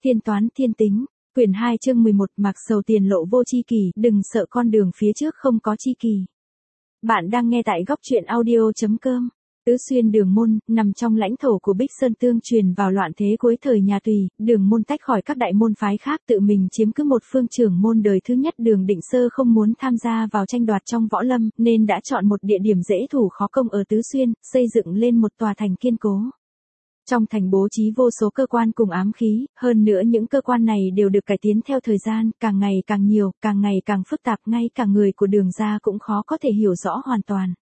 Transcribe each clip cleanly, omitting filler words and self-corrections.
Thiên toán thiên tính, quyển 2 chương 11 mặc sầu tiền lộ vô tri kỷ, đừng sợ con đường phía trước không có tri kỷ. Bạn đang nghe tại góc truyện audio.com. Tứ Xuyên Đường Môn, nằm trong lãnh thổ của Bích Sơn Tương truyền vào loạn thế cuối thời nhà Tùy, Đường Môn tách khỏi các đại môn phái khác tự mình chiếm cứ một phương trưởng môn đời thứ nhất. Đường Định Sơ không muốn tham gia vào tranh đoạt trong võ lâm, nên đã chọn một địa điểm dễ thủ khó công ở Tứ Xuyên, xây dựng lên một tòa thành kiên cố. Trong thành bố trí vô số cơ quan cùng ám khí, hơn nữa những cơ quan này đều được cải tiến theo thời gian, càng ngày càng nhiều, càng ngày càng phức tạp, ngay cả người của Đường gia cũng khó có thể hiểu rõ hoàn toàn.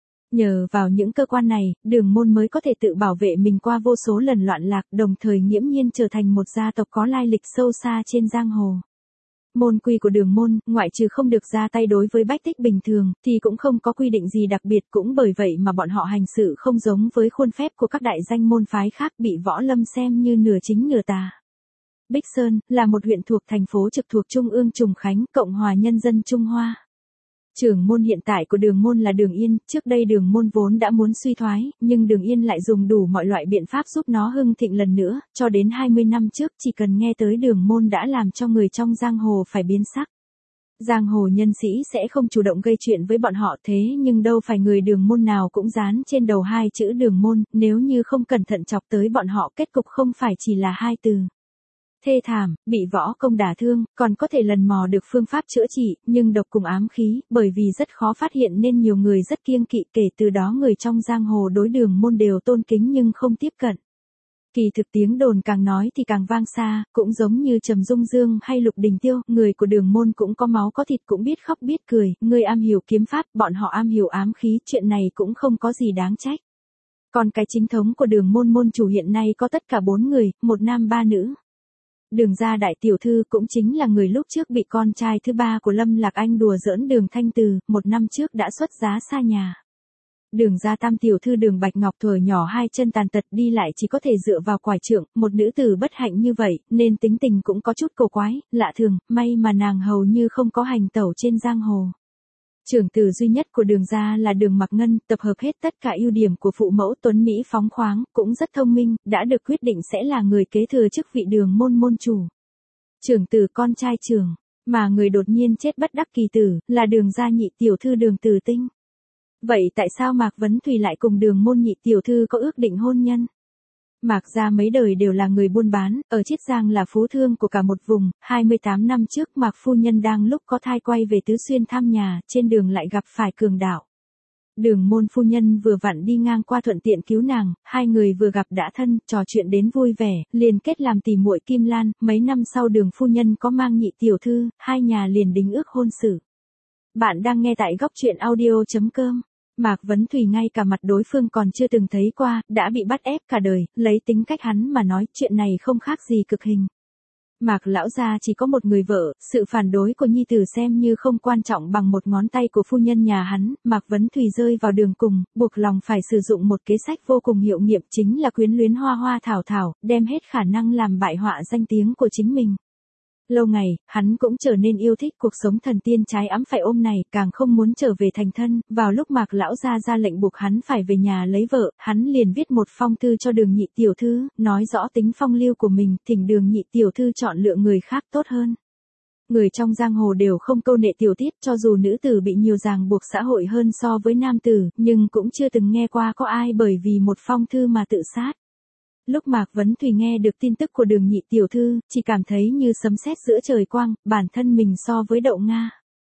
Nhờ vào những cơ quan này, Đường Môn mới có thể tự bảo vệ mình qua vô số lần loạn lạc, đồng thời nghiễm nhiên trở thành một gia tộc có lai lịch sâu xa trên giang hồ. Môn quy của Đường Môn, ngoại trừ không được ra tay đối với bách tích bình thường, thì cũng không có quy định gì đặc biệt, cũng bởi vậy mà bọn họ hành sự không giống với khuôn phép của các đại danh môn phái khác, bị võ lâm xem như nửa chính nửa tà. Bích Sơn, là một huyện thuộc thành phố trực thuộc Trung ương Trùng Khánh, Cộng hòa Nhân dân Trung Hoa. Trưởng môn hiện tại của Đường Môn là Đường Yên, trước đây Đường Môn vốn đã muốn suy thoái, nhưng Đường Yên lại dùng đủ mọi loại biện pháp giúp nó hưng thịnh lần nữa, cho đến 20 năm trước chỉ cần nghe tới Đường Môn đã làm cho người trong giang hồ phải biến sắc. Giang hồ nhân sĩ sẽ không chủ động gây chuyện với bọn họ, thế nhưng đâu phải người Đường Môn nào cũng dán trên đầu hai chữ Đường Môn, nếu như không cẩn thận chọc tới bọn họ kết cục không phải chỉ là hai từ thê thảm, bị võ công đả thương, còn có thể lần mò được phương pháp chữa trị, nhưng độc cùng ám khí, bởi vì rất khó phát hiện nên nhiều người rất kiêng kỵ, kể từ đó người trong giang hồ đối Đường Môn đều tôn kính nhưng không tiếp cận. Kỳ thực tiếng đồn càng nói thì càng vang xa, cũng giống như Trầm Dung Dương hay Lục Đình Tiêu, người của Đường Môn cũng có máu có thịt, cũng biết khóc biết cười, người am hiểu kiếm pháp, bọn họ am hiểu ám khí, chuyện này cũng không có gì đáng trách. Còn cái chính thống của Đường Môn môn chủ hiện nay có tất cả 4 người, 1 nam 3 nữ. Đường gia đại tiểu thư cũng chính là người lúc trước bị con trai thứ 3 của Lâm Lạc Anh đùa giỡn Đường Thanh Từ, 1 năm trước đã xuất giá xa nhà. Đường gia tam tiểu thư Đường Bạch Ngọc thuở nhỏ 2 chân tàn tật, đi lại chỉ có thể dựa vào quải trượng, một nữ tử bất hạnh như vậy, nên tính tình cũng có chút cổ quái, lạ thường, may mà nàng hầu như không có hành tẩu trên giang hồ. Trưởng tử duy nhất của Đường gia là Đường Mặc Ngân, tập hợp hết tất cả ưu điểm của phụ mẫu, tuấn mỹ phóng khoáng, cũng rất thông minh, đã được quyết định sẽ là người kế thừa chức vị Đường Môn môn chủ. Trưởng tử con trai trưởng, mà người đột nhiên chết bất đắc kỳ tử, là Đường gia nhị tiểu thư Đường Từ Tinh. Vậy tại sao Mạc Vấn Thùy lại cùng Đường Môn nhị tiểu thư có ước định hôn nhân? Mạc gia mấy đời đều là người buôn bán, ở Chiết Giang là phú thương của cả một vùng, 28 năm trước Mạc phu nhân đang lúc có thai quay về Tứ Xuyên thăm nhà, trên đường lại gặp phải cường đạo. Đường Môn phu nhân vừa vặn đi ngang qua thuận tiện cứu nàng, hai người vừa gặp đã thân, trò chuyện đến vui vẻ, liền kết làm tỉ muội kim lan, mấy năm sau Đường phu nhân có mang nhị tiểu thư, hai nhà liền đính ước hôn sự. Bạn đang nghe tại góc truyện audio.com. Mạc Vấn Thùy ngay cả mặt đối phương còn chưa từng thấy qua, đã bị bắt ép cả đời, lấy tính cách hắn mà nói, chuyện này không khác gì cực hình. Mạc lão gia chỉ có một người vợ, sự phản đối của nhi tử xem như không quan trọng bằng một ngón tay của phu nhân nhà hắn. Mạc Vấn Thùy rơi vào đường cùng, buộc lòng phải sử dụng một kế sách vô cùng hiệu nghiệm, chính là quyến luyến hoa hoa thảo thảo, đem hết khả năng làm bại họa danh tiếng của chính mình. Lâu ngày, hắn cũng trở nên yêu thích cuộc sống thần tiên trái ẵm phải ôm này, càng không muốn trở về thành thân. Vào lúc Mạc lão gia ra lệnh buộc hắn phải về nhà lấy vợ, hắn liền viết một phong thư cho Đường nhị tiểu thư, nói rõ tính phong lưu của mình, thỉnh Đường nhị tiểu thư chọn lựa người khác tốt hơn. Người trong giang hồ đều không câu nệ tiểu tiết, cho dù nữ tử bị nhiều ràng buộc xã hội hơn so với nam tử, nhưng cũng chưa từng nghe qua có ai bởi vì một phong thư mà tự sát. Lúc Mạc Vấn Thùy nghe được tin tức của Đường nhị tiểu thư, chỉ cảm thấy như sấm sét giữa trời quang, bản thân mình so với Đậu Nga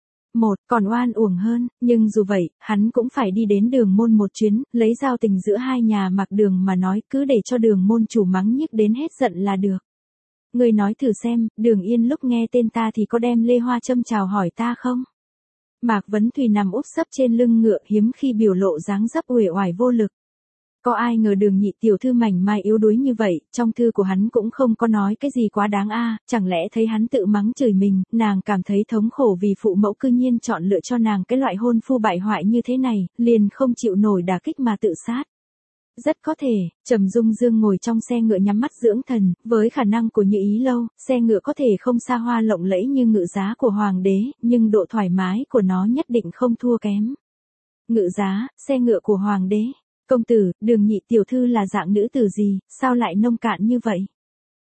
còn oan uổng hơn, nhưng dù vậy, hắn cũng phải đi đến Đường Môn một chuyến, lấy giao tình giữa hai nhà Mạc Đường mà nói, cứ để cho Đường Môn chủ mắng nhiếc đến hết giận là được. Người nói thử xem, Đường Yên lúc nghe tên ta thì có đem lê hoa châm chào hỏi ta không? Mạc Vấn Thùy nằm úp sấp trên lưng ngựa, hiếm khi biểu lộ dáng dấp uể oải vô lực. Có ai ngờ Đường nhị tiểu thư mảnh mai yếu đuối như vậy, trong thư của hắn cũng không có nói cái gì quá đáng chẳng lẽ thấy hắn tự mắng chửi mình, nàng cảm thấy thống khổ vì phụ mẫu cư nhiên chọn lựa cho nàng cái loại hôn phu bại hoại như thế này, liền không chịu nổi đả kích mà tự sát. Rất có thể, Trầm Dung Dương ngồi trong xe ngựa nhắm mắt dưỡng thần, với khả năng của Như Ý Lâu, xe ngựa có thể không xa hoa lộng lẫy như ngự giá của hoàng đế, nhưng độ thoải mái của nó nhất định không thua kém. Ngự giá, xe ngựa của hoàng đế. Công tử, Đường nhị tiểu thư là dạng nữ tử gì, sao lại nông cạn như vậy?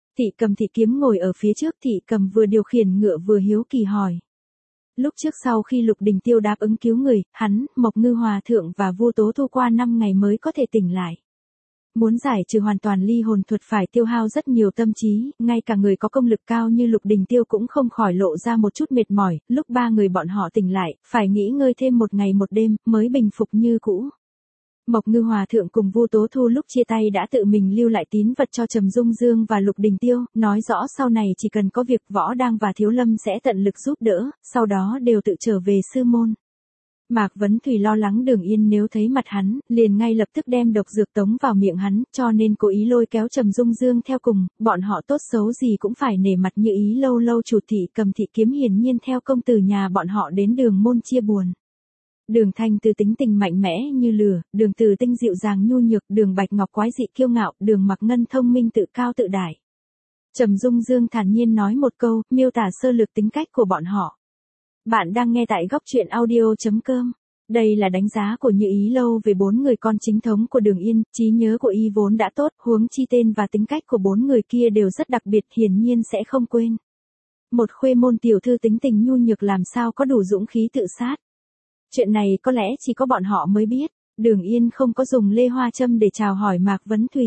Thị Cầm Thị Kiếm ngồi ở phía trước, Thị Cầm vừa điều khiển ngựa vừa hiếu kỳ hỏi. Lúc trước sau khi Lục Đình Tiêu đáp ứng cứu người, hắn, Mộc Ngư Hòa Thượng và Vu Tố Thu qua 5 ngày mới có thể tỉnh lại. Muốn giải trừ hoàn toàn ly hồn thuật phải tiêu hao rất nhiều tâm trí, ngay cả người có công lực cao như Lục Đình Tiêu cũng không khỏi lộ ra một chút mệt mỏi, lúc 3 người bọn họ tỉnh lại, phải nghỉ ngơi thêm 1 ngày 1 đêm, mới bình phục như cũ. Mộc Ngư Hòa Thượng cùng Vu Tố Thu lúc chia tay đã tự mình lưu lại tín vật cho Trầm Dung Dương và Lục Đình Tiêu, nói rõ sau này chỉ cần có việc Võ Đang và Thiếu Lâm sẽ tận lực giúp đỡ, sau đó đều tự trở về sư môn. Mạc Vấn Thủy lo lắng Đường Yên nếu thấy mặt hắn, liền ngay lập tức đem độc dược tống vào miệng hắn, cho nên cố ý lôi kéo Trầm Dung Dương theo cùng, bọn họ tốt xấu gì cũng phải nể mặt Như Ý lâu lâu chủ Thị Cầm Thị Kiếm hiển nhiên theo công tử nhà bọn họ đến Đường môn chia buồn. Đường Thanh Từ tính tình mạnh mẽ như lửa, Đường Từ Tinh dịu dàng nhu nhược, Đường Bạch Ngọc quái dị kiêu ngạo, Đường Mặc Ngân thông minh tự cao tự đại. Trầm Dung Dương thản nhiên nói một câu, miêu tả sơ lược tính cách của bọn họ. Bạn đang nghe tại góc truyện audio.com. Đây là đánh giá của Như Ý lâu về 4 người con chính thống của Đường Yên, trí nhớ của y vốn đã tốt, huống chi tên và tính cách của 4 người kia đều rất đặc biệt, hiển nhiên sẽ không quên. Một khuê môn tiểu thư tính tình nhu nhược làm sao có đủ dũng khí tự sát. Chuyện này có lẽ chỉ có bọn họ mới biết, Đường Yên không có dùng lê hoa châm để chào hỏi Mạc Vấn Thùy.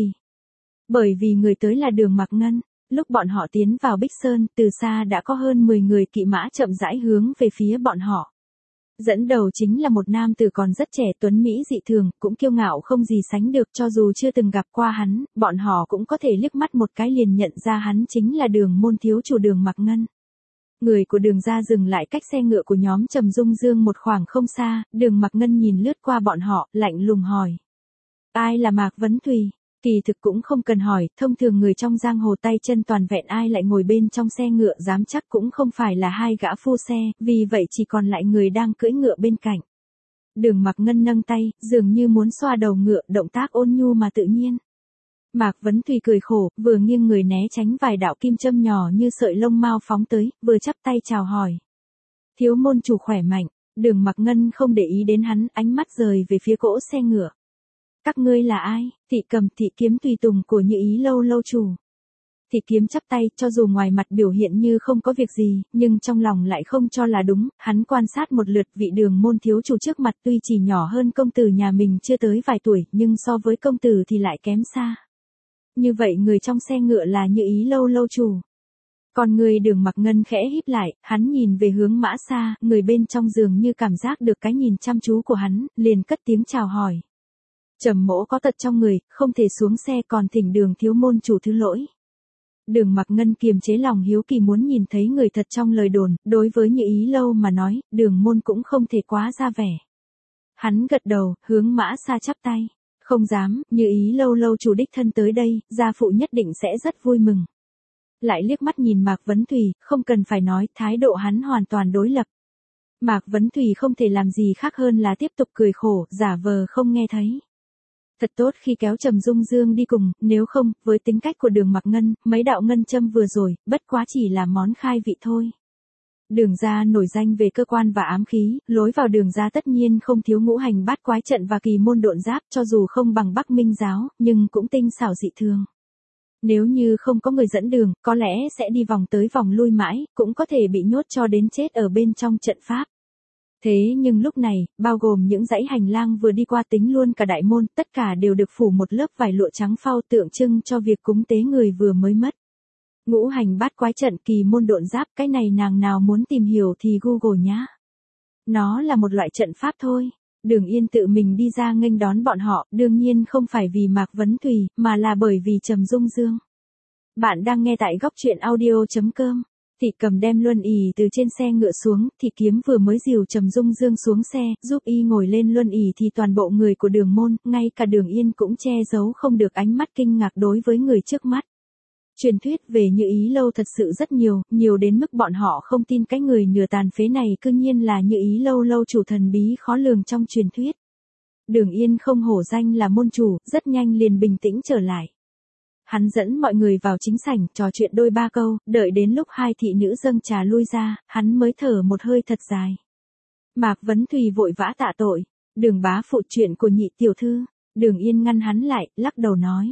Bởi vì người tới là Đường Mặc Ngân, lúc bọn họ tiến vào Bích Sơn, từ xa đã có hơn 10 người kỵ mã chậm rãi hướng về phía bọn họ. Dẫn đầu chính là một nam tử còn rất trẻ tuấn Mỹ dị thường, cũng kiêu ngạo không gì sánh được, cho dù chưa từng gặp qua hắn, bọn họ cũng có thể liếc mắt một cái liền nhận ra hắn chính là Đường môn thiếu chủ Đường Mặc Ngân. Người của Đường gia dừng lại cách xe ngựa của nhóm Trầm Dung Dương một khoảng không xa, Đường Mặc Ngân nhìn lướt qua bọn họ, lạnh lùng hỏi. Ai là Mạc Vấn Thùy? Kỳ thực cũng không cần hỏi, thông thường người trong giang hồ tay chân toàn vẹn ai lại ngồi bên trong xe ngựa dám chắc cũng không phải là 2 gã phu xe, vì vậy chỉ còn lại người đang cưỡi ngựa bên cạnh. Đường Mặc Ngân nâng tay, dường như muốn xoa đầu ngựa, động tác ôn nhu mà tự nhiên. Mạc Vấn Thùy cười khổ, vừa nghiêng người né tránh vài đạo kim châm nhỏ như sợi lông mao phóng tới, vừa chắp tay chào hỏi. Thiếu môn chủ khỏe mạnh, Đường Mặc Ngân không để ý đến hắn, ánh mắt rời về phía cỗ xe ngựa. Các ngươi là ai? Thị Cầm Thị Kiếm tùy tùng của Như Ý lâu lâu chủ. Thị Kiếm chắp tay, cho dù ngoài mặt biểu hiện như không có việc gì, nhưng trong lòng lại không cho là đúng, hắn quan sát một lượt vị Đường môn thiếu chủ trước mặt tuy chỉ nhỏ hơn công tử nhà mình chưa tới vài tuổi, nhưng so với công tử thì lại kém xa. Như vậy người trong xe ngựa là Như Ý lâu lâu chủ. Còn người Đường Mặc Ngân khẽ híp lại, hắn nhìn về hướng Mã Sa, người bên trong dường như cảm giác được cái nhìn chăm chú của hắn, liền cất tiếng chào hỏi. Trầm mỗ có tật trong người, không thể xuống xe, còn thỉnh Đường thiếu môn chủ thứ lỗi. Đường Mặc Ngân kiềm chế lòng hiếu kỳ muốn nhìn thấy người thật trong lời đồn, đối với Như Ý lâu mà nói, Đường môn cũng không thể quá ra vẻ. Hắn gật đầu, hướng Mã Sa chắp tay. Không dám, Như Ý lâu lâu chủ đích thân tới đây, gia phụ nhất định sẽ rất vui mừng. Lại liếc mắt nhìn Mạc Vấn Thùy, không cần phải nói, thái độ hắn hoàn toàn đối lập. Mạc Vấn Thùy không thể làm gì khác hơn là tiếp tục cười khổ, giả vờ không nghe thấy. Thật tốt khi kéo Trầm Dung Dương đi cùng, nếu không, với tính cách của Đường Mặc Ngân, mấy đạo ngân châm vừa rồi, bất quá chỉ là món khai vị thôi. Đường gia nổi danh về cơ quan và ám khí, lối vào Đường gia tất nhiên không thiếu ngũ hành bát quái trận và kỳ môn độn giáp, cho dù không bằng Bắc Minh giáo, nhưng cũng tinh xảo dị thường. Nếu như không có người dẫn đường, có lẽ sẽ đi vòng tới vòng lui mãi, cũng có thể bị nhốt cho đến chết ở bên trong trận pháp. Thế nhưng lúc này, bao gồm những dãy hành lang vừa đi qua tính luôn cả đại môn, tất cả đều được phủ một lớp vải lụa trắng phao tượng trưng cho việc cúng tế người vừa mới mất. Ngũ hành bát quái trận, kỳ môn độn giáp, cái này nàng nào muốn tìm hiểu thì Google nhá. Nó là một loại trận pháp thôi. Đường Yên tự mình đi ra nghênh đón bọn họ, đương nhiên không phải vì Mạc Vấn Thùy, mà là bởi vì Trầm Dung Dương. Bạn đang nghe tại góc truyện audio.com. Thị Cầm đem Luân ỷ từ trên xe ngựa xuống, Thị Kiếm vừa mới dìu Trầm Dung Dương xuống xe, giúp y ngồi lên Luân ỷ thì toàn bộ người của Đường môn, ngay cả Đường Yên cũng che giấu không được ánh mắt kinh ngạc đối với người trước mắt. Truyền thuyết về Như Ý lâu thật sự rất nhiều, nhiều đến mức bọn họ không tin cái người nửa tàn phế này cư nhiên là Như Ý lâu lâu chủ thần bí khó lường trong truyền thuyết. Đường Yên không hổ danh là môn chủ, rất nhanh liền bình tĩnh trở lại. Hắn dẫn mọi người vào chính sảnh, trò chuyện đôi ba câu, đợi đến lúc 2 thị nữ dâng trà lui ra, hắn mới thở một hơi thật dài. Mạc Vấn Thùy vội vã tạ tội. Đường bá phụ, chuyện của Nhị tiểu thư. Đường Yên ngăn hắn lại, lắc đầu nói.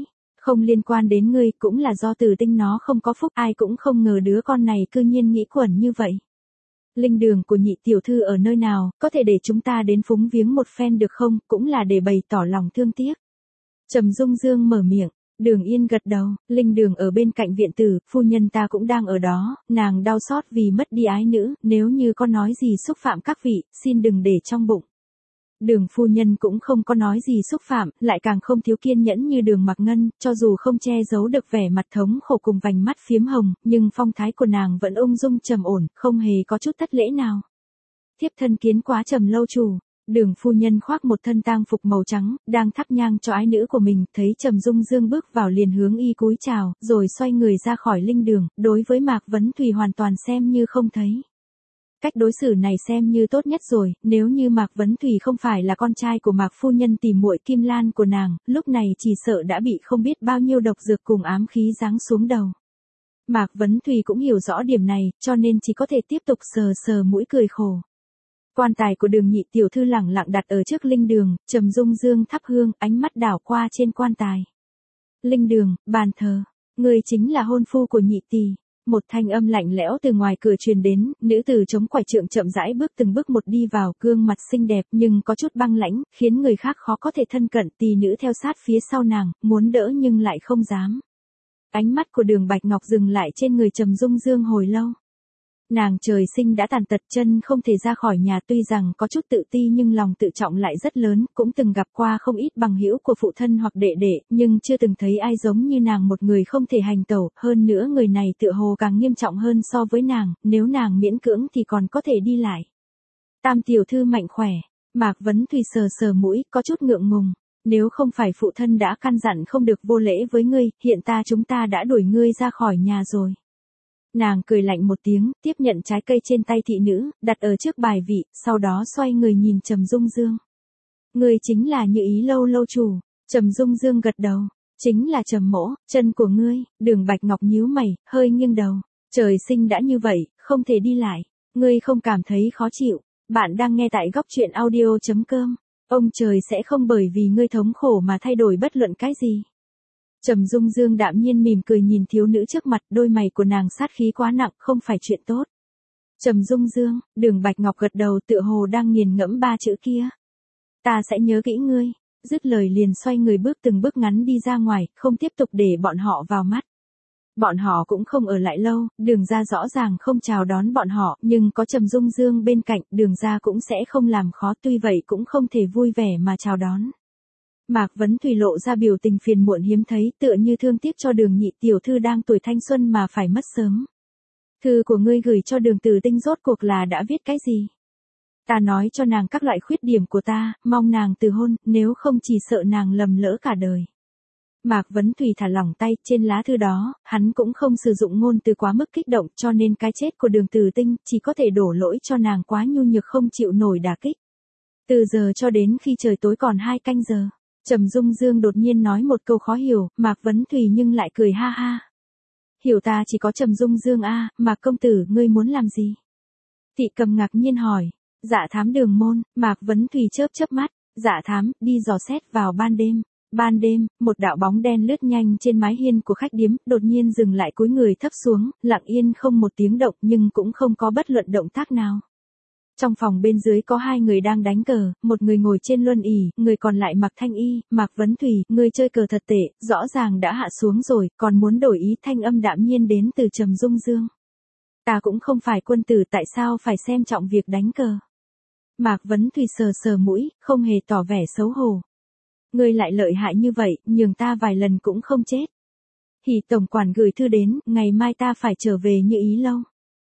Không liên quan đến ngươi, cũng là do Từ Tinh nó không có phúc, ai cũng không ngờ đứa con này cư nhiên nghĩ quẩn như vậy. Linh đường của nhị tiểu thư ở nơi nào, có thể để chúng ta đến phúng viếng một phen được không, cũng là để bày tỏ lòng thương tiếc. Trầm Dung Dương mở miệng. Đường Yên gật đầu, linh đường ở bên cạnh viện tử, phu nhân ta cũng đang ở đó, nàng đau xót vì mất đi ái nữ, nếu như có nói gì xúc phạm các vị, xin đừng để trong bụng. Đường phu nhân cũng không có nói gì xúc phạm, lại càng không thiếu kiên nhẫn như Đường Mặc Ngân, cho dù không che giấu được vẻ mặt thống khổ cùng vành mắt phiếm hồng, nhưng phong thái của nàng vẫn ung dung trầm ổn, không hề có chút thất lễ nào. Thiếp thân kiến quá Trầm lâu chủ. Đường phu nhân khoác một thân tang phục màu trắng, đang thắp nhang cho ái nữ của mình, thấy Trầm Dung Dương bước vào liền hướng y cúi chào, rồi xoay người ra khỏi linh đường, đối với Mạc Vấn Thùy hoàn toàn xem như không thấy. Cách đối xử này xem như tốt nhất rồi, nếu như Mạc Vấn Thùy không phải là con trai của Mạc phu nhân tìm muội Kim Lan của nàng, lúc này chỉ sợ đã bị không biết bao nhiêu độc dược cùng ám khí giáng xuống đầu. Mạc Vấn Thùy cũng hiểu rõ điểm này, cho nên chỉ có thể tiếp tục sờ sờ mũi cười khổ. Quan tài của Đường nhị tiểu thư lẳng lặng đặt ở trước linh đường, Trầm Dung Dương thắp hương, ánh mắt đảo qua trên quan tài. Linh đường, bàn thờ, người chính là hôn phu của nhị tỷ. Một thanh âm lạnh lẽo từ ngoài cửa truyền đến, nữ tử chống quải trượng chậm rãi bước từng bước một đi vào, gương mặt xinh đẹp nhưng có chút băng lãnh, khiến người khác khó có thể thân cận. Tỷ nữ theo sát phía sau nàng, muốn đỡ nhưng lại không dám. Ánh mắt của Đường Bạch Ngọc dừng lại trên người Trầm Dung Dương hồi lâu. Nàng trời sinh đã tàn tật, chân không thể ra khỏi nhà, tuy rằng có chút tự ti nhưng lòng tự trọng lại rất lớn, cũng từng gặp qua không ít bằng hữu của phụ thân hoặc đệ đệ, nhưng chưa từng thấy ai giống như nàng, một người không thể hành tẩu, hơn nữa người này tựa hồ càng nghiêm trọng hơn so với nàng, nếu nàng miễn cưỡng thì còn có thể đi lại. Tam tiểu thư mạnh khỏe, Mạc Vấn Thùy sờ sờ mũi, có chút ngượng ngùng. Nếu không phải phụ thân đã căn dặn không được vô lễ với ngươi, hiện chúng ta đã đuổi ngươi ra khỏi nhà rồi. Nàng cười lạnh một tiếng, tiếp nhận trái cây trên tay thị nữ, đặt ở trước bài vị, sau đó xoay người nhìn Trầm Dung Dương. Ngươi chính là Như Ý lâu lâu chủ. Trầm Dung Dương gật đầu. Chính là Trầm mỗ, chân của ngươi. Đường Bạch Ngọc nhíu mày, hơi nghiêng đầu. Trời sinh đã như vậy, không thể đi lại. Ngươi không cảm thấy khó chịu. Bạn đang nghe tại góc truyện audio.com. Ông trời sẽ không bởi vì ngươi thống khổ mà thay đổi bất luận cái gì. Trầm Dung Dương đạm nhiên mỉm cười nhìn thiếu nữ trước mặt, đôi mày của nàng sát khí quá nặng, không phải chuyện tốt. Trầm Dung Dương, Đường Bạch Ngọc gật đầu tựa hồ đang nghiền ngẫm ba chữ kia. Ta sẽ nhớ kỹ ngươi, dứt lời liền xoay người bước từng bước ngắn đi ra ngoài, không tiếp tục để bọn họ vào mắt. Bọn họ cũng không ở lại lâu, Đường gia rõ ràng không chào đón bọn họ, nhưng có Trầm Dung Dương bên cạnh, Đường gia cũng sẽ không làm khó, tuy vậy cũng không thể vui vẻ mà chào đón. Mạc Vấn Thùy lộ ra biểu tình phiền muộn hiếm thấy, tựa như thương tiếc cho Đường nhị tiểu thư đang tuổi thanh xuân mà phải mất sớm. Thư của ngươi gửi cho Đường Tử Tinh rốt cuộc là đã viết cái gì? Ta nói cho nàng các loại khuyết điểm của ta, mong nàng từ hôn, nếu không chỉ sợ nàng lầm lỡ cả đời. Mạc Vấn Thùy thả lỏng tay, trên lá thư đó, hắn cũng không sử dụng ngôn từ quá mức kích động, cho nên cái chết của Đường Tử Tinh chỉ có thể đổ lỗi cho nàng quá nhu nhược không chịu nổi đả kích. Từ giờ cho đến khi trời tối còn 2 canh giờ. Trầm Dung Dương đột nhiên nói một câu khó hiểu, Mạc Vấn Thùy nhưng lại cười ha ha. Hiểu ta chỉ có Trầm Dung Dương a, Mạc công tử, ngươi muốn làm gì? Thị Cầm ngạc nhiên hỏi. Dạ thám đường môn. Mạc Vấn Thùy chớp chớp mắt. Dạ thám, đi dò xét vào ban đêm. Ban đêm, một đạo bóng đen lướt nhanh trên mái hiên của khách điếm, đột nhiên dừng lại cúi người thấp xuống, lặng yên không một tiếng động nhưng cũng không có bất luận động tác nào. Trong phòng bên dưới có 2 người đang đánh cờ, một người ngồi trên luân ỷ, người còn lại mặc thanh y. Mạc Vấn Thùy, ngươi chơi cờ thật tệ, rõ ràng đã hạ xuống rồi, còn muốn đổi ý. Thanh âm đạm nhiên đến từ Trầm Dung Dương. Ta cũng không phải quân tử, tại sao phải xem trọng việc đánh cờ? Mạc Vấn Thùy sờ sờ mũi, không hề tỏ vẻ xấu hổ. Ngươi lại lợi hại như vậy, nhường ta vài lần cũng không chết. Hỉ tổng quản gửi thư đến, ngày mai ta phải trở về Như Ý lâu.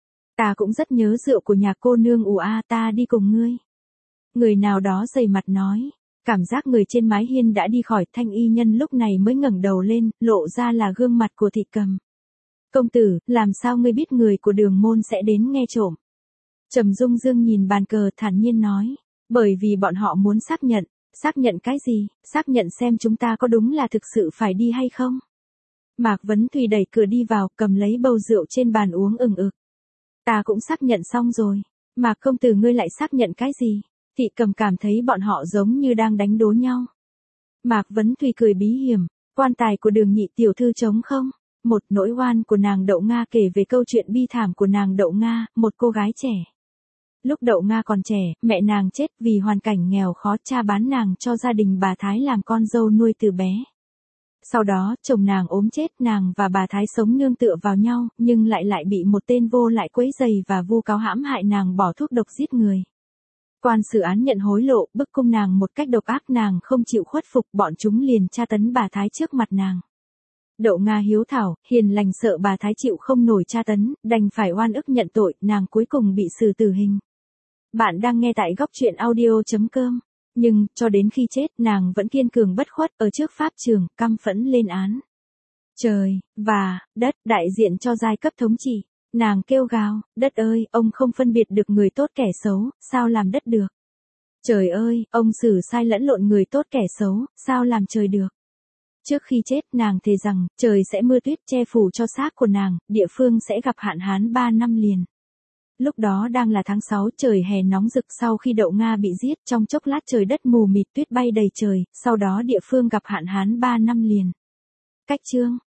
Ta cũng rất nhớ rượu của nhà cô nương ù a, ta đi cùng ngươi. Người nào đó dày mặt nói. Cảm giác người trên mái hiên đã đi khỏi, thanh y nhân lúc này mới ngẩng đầu lên, lộ ra là gương mặt của Thị Cầm. Công tử, làm sao ngươi biết người của Đường môn sẽ đến nghe trộm? Trầm Dung Dương nhìn bàn cờ thản nhiên nói. Bởi vì bọn họ muốn xác nhận. Xác nhận cái gì? Xác nhận xem chúng ta có đúng là thực sự phải đi hay không? Mạc Vấn Thùy đẩy cửa đi vào, cầm lấy bầu rượu trên bàn uống ừng ực. Ta cũng xác nhận xong rồi. Mạc công tử, ngươi lại xác nhận cái gì? Thị Cầm cảm thấy bọn họ giống như đang đánh đố nhau. Mạc Vấn Thùy cười bí hiểm. Quan tài của Đường nhị tiểu thư trống không? Một nỗi oan của nàng Đậu Nga kể về câu chuyện bi thảm của nàng Đậu Nga, một cô gái trẻ. Lúc Đậu Nga còn trẻ, mẹ nàng chết vì hoàn cảnh nghèo khó, cha bán nàng cho gia đình bà Thái làm con dâu nuôi từ bé. Sau đó, chồng nàng ốm chết, nàng và bà Thái sống nương tựa vào nhau, nhưng lại bị một tên vô lại quấy rầy và vu cáo hãm hại nàng bỏ thuốc độc giết người. Quan xử án nhận hối lộ, bức cung nàng một cách độc ác, nàng không chịu khuất phục, bọn chúng liền tra tấn bà Thái trước mặt nàng. Đậu Nga hiếu thảo, hiền lành, sợ bà Thái chịu không nổi tra tấn, đành phải oan ức nhận tội, nàng cuối cùng bị xử tử hình. Bạn đang nghe tại góc truyện audio.com. Nhưng, cho đến khi chết, nàng vẫn kiên cường bất khuất, ở trước pháp trường, căm phẫn lên án. Trời, và, đất, đại diện cho giai cấp thống trị. Nàng kêu gào, đất ơi, ông không phân biệt được người tốt kẻ xấu, sao làm đất được? Trời ơi, ông xử sai lẫn lộn người tốt kẻ xấu, sao làm trời được? Trước khi chết, nàng thề rằng, trời sẽ mưa tuyết che phủ cho xác của nàng, địa phương sẽ gặp hạn hán 3 năm liền. Lúc đó đang là tháng 6, trời hè nóng rực. Sau khi Đậu Nga bị giết, trong chốc lát trời đất mù mịt, tuyết bay đầy trời, sau đó địa phương gặp hạn hán 3 năm liền. Cách chương